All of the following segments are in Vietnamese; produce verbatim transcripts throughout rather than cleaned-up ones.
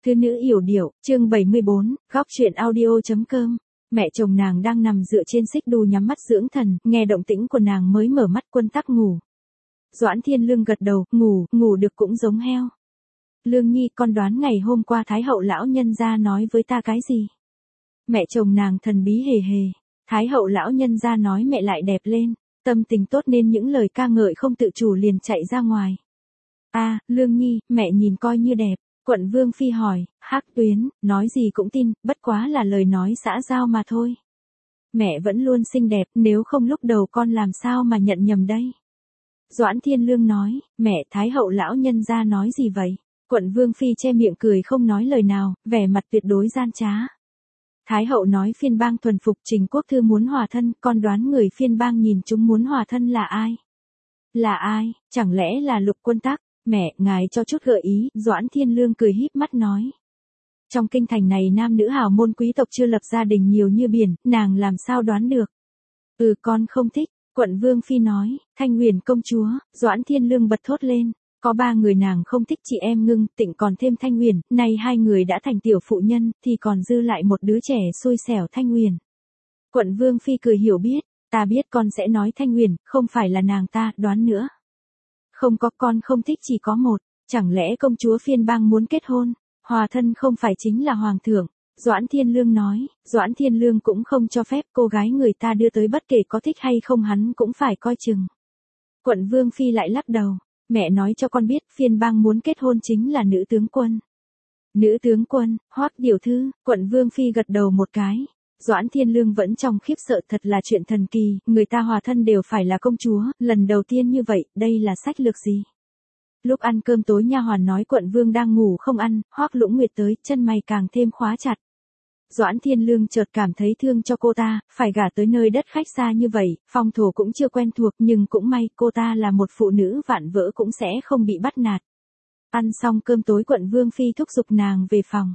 Thư nữ yểu điệu, chương bảy mươi bốn, góc truyện audio.com. Mẹ chồng nàng đang nằm dựa trên xích đu nhắm mắt dưỡng thần, nghe động tĩnh của nàng mới mở mắt. Quân Tắc ngủ. Doãn Thiên Lương gật đầu, ngủ, ngủ được cũng giống heo. Lương Nhi, con đoán ngày hôm qua Thái hậu lão nhân gia nói với ta cái gì? Mẹ chồng nàng thần bí hề hề. Thái hậu lão nhân gia nói mẹ lại đẹp lên, tâm tình tốt nên những lời ca ngợi không tự chủ liền chạy ra ngoài. A, à, Lương Nhi, mẹ nhìn coi như đẹp. Quận Vương Phi hỏi, Hắc Tuyến, nói gì cũng tin, bất quá là lời nói xã giao mà thôi. Mẹ vẫn luôn xinh đẹp, nếu không lúc đầu con làm sao mà nhận nhầm đây? Doãn Thiên Lương nói, mẹ, Thái hậu lão nhân gia nói gì vậy? Quận Vương Phi che miệng cười không nói lời nào, vẻ mặt tuyệt đối gian trá. Thái hậu nói phiên bang thuần phục Trình Quốc Thư muốn hòa thân, con đoán người phiên bang nhìn chúng muốn hòa thân là ai? Là ai, chẳng lẽ là Lục Quân Tắc? Mẹ, ngài cho chút gợi ý, Doãn Thiên Lương cười híp mắt nói. Trong kinh thành này nam nữ hào môn quý tộc chưa lập gia đình nhiều như biển, nàng làm sao đoán được? Ừ, con không thích, quận Vương Phi nói. Thanh Huyền công chúa, Doãn Thiên Lương bật thốt lên. Có ba người nàng không thích, chị em Ngưng, Tịnh còn thêm Thanh Huyền, nay hai người đã thành tiểu phụ nhân, thì còn dư lại một đứa trẻ xui xẻo Thanh Huyền. Quận Vương Phi cười hiểu biết, ta biết con sẽ nói Thanh Huyền, không phải là nàng ta, đoán nữa. Không có, con không thích chỉ có một, chẳng lẽ công chúa phiên bang muốn kết hôn, hòa thân không phải chính là hoàng thượng? Doãn Thiên Lương nói. Doãn Thiên Lương cũng không cho phép cô gái người ta đưa tới, bất kể có thích hay không hắn cũng phải coi chừng. Quận Vương Phi lại lắc đầu, mẹ nói cho con biết phiên bang muốn kết hôn chính là nữ tướng quân. Nữ tướng quân, Hoắc tiểu thư. Quận Vương Phi gật đầu một cái. Doãn Thiên Lương vẫn trong khiếp sợ, thật là chuyện thần kỳ, người ta hòa thân đều phải là công chúa, lần đầu tiên như vậy, đây là sách lược gì? Lúc ăn cơm tối nha hoàn nói quận vương đang ngủ không ăn, Hoắc Lũng Nguyệt tới, chân mày càng thêm khóa chặt. Doãn Thiên Lương chợt cảm thấy thương cho cô ta, phải gả tới nơi đất khách xa như vậy, phong thổ cũng chưa quen thuộc, nhưng cũng may cô ta là một phụ nữ vạn vỡ cũng sẽ không bị bắt nạt. Ăn xong cơm tối quận Vương Phi thúc giục nàng về phòng.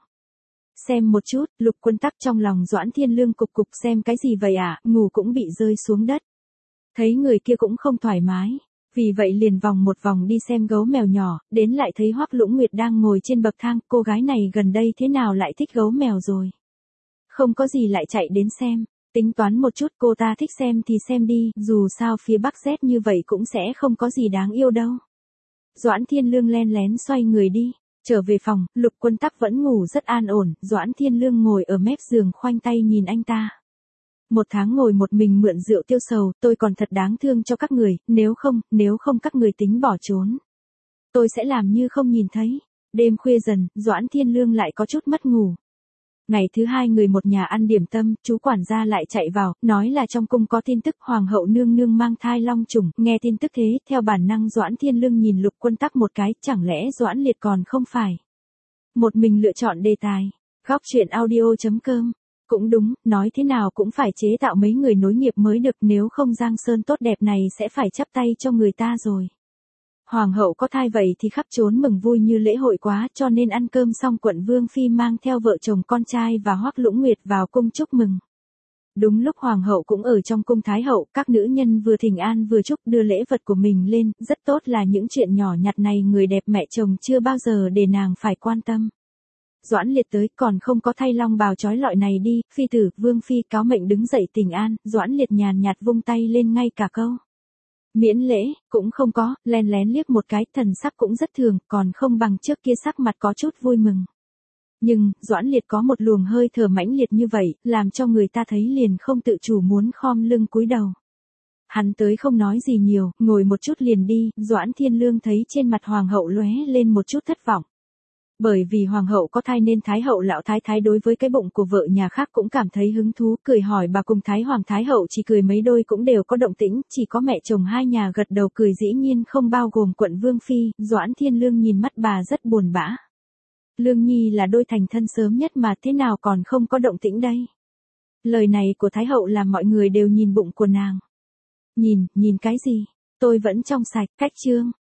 Xem một chút, Lục Quân Tắc trong lòng Doãn Thiên Lương cục cục, xem cái gì vậy ạ, à? Ngủ cũng bị rơi xuống đất. Thấy người kia cũng không thoải mái, vì vậy liền vòng một vòng đi xem gấu mèo nhỏ, đến lại thấy Hoắc Lũng Nguyệt đang ngồi trên bậc thang, cô gái này gần đây thế nào lại thích gấu mèo rồi? Không có gì lại chạy đến xem, tính toán một chút, cô ta thích xem thì xem đi, dù sao phía Bắc rét như vậy cũng sẽ không có gì đáng yêu đâu. Doãn Thiên Lương len lén xoay người đi. Trở về phòng, Lục Quân Tắc vẫn ngủ rất an ổn, Doãn Thiên Lương ngồi ở mép giường khoanh tay nhìn anh ta. Một tháng ngồi một mình mượn rượu tiêu sầu, tôi còn thật đáng thương cho các người, nếu không, nếu không các người tính bỏ trốn. Tôi sẽ làm như không nhìn thấy. Đêm khuya dần, Doãn Thiên Lương lại có chút mất ngủ. Ngày thứ hai người một nhà ăn điểm tâm, chú quản gia lại chạy vào, nói là trong cung có tin tức hoàng hậu nương nương mang thai long trùng, nghe tin tức thế, theo bản năng Doãn Thiên Lương nhìn Lục Quân Tắc một cái, chẳng lẽ Doãn Liệt còn không phải. Một mình lựa chọn đề tài. Góc truyện audio.com. Cũng đúng, nói thế nào cũng phải chế tạo mấy người nối nghiệp mới được, nếu không Giang Sơn tốt đẹp này sẽ phải chắp tay cho người ta rồi. Hoàng hậu có thai vậy thì khắp trốn mừng vui như lễ hội quá, cho nên ăn cơm xong quận Vương Phi mang theo vợ chồng con trai và Hoắc Lũng Nguyệt vào cung chúc mừng. Đúng lúc hoàng hậu cũng ở trong cung Thái hậu, các nữ nhân vừa thỉnh an vừa chúc đưa lễ vật của mình lên, rất tốt, là những chuyện nhỏ nhặt này người đẹp mẹ chồng chưa bao giờ để nàng phải quan tâm. Doãn Liệt tới, còn không có thay long bào trói lọi này đi, phi tử, Vương Phi cáo mệnh đứng dậy thỉnh an, Doãn Liệt nhàn nhạt vung tay lên ngay cả câu miễn lễ, cũng không có, len lén liếc một cái, thần sắc cũng rất thường, còn không bằng trước kia sắc mặt có chút vui mừng. Nhưng, Doãn Liệt có một luồng hơi thở mãnh liệt như vậy, làm cho người ta thấy liền không tự chủ muốn khom lưng cúi đầu. Hắn tới không nói gì nhiều, ngồi một chút liền đi, Doãn Thiên Lương thấy trên mặt hoàng hậu lóe lên một chút thất vọng. Bởi vì hoàng hậu có thai nên thái hậu lão thái thái đối với cái bụng của vợ nhà khác cũng cảm thấy hứng thú, cười hỏi bà cùng thái hoàng thái hậu chỉ cười mấy đôi cũng đều có động tĩnh, chỉ có mẹ chồng hai nhà gật đầu cười, dĩ nhiên không bao gồm quận Vương Phi. Doãn Thiên Lương nhìn mắt bà rất buồn bã. Lương Nhi là đôi thành thân sớm nhất mà thế nào còn không có động tĩnh đây? Lời này của thái hậu làm mọi người đều nhìn bụng của nàng. Nhìn, nhìn cái gì? Tôi vẫn trong sạch, cách chương.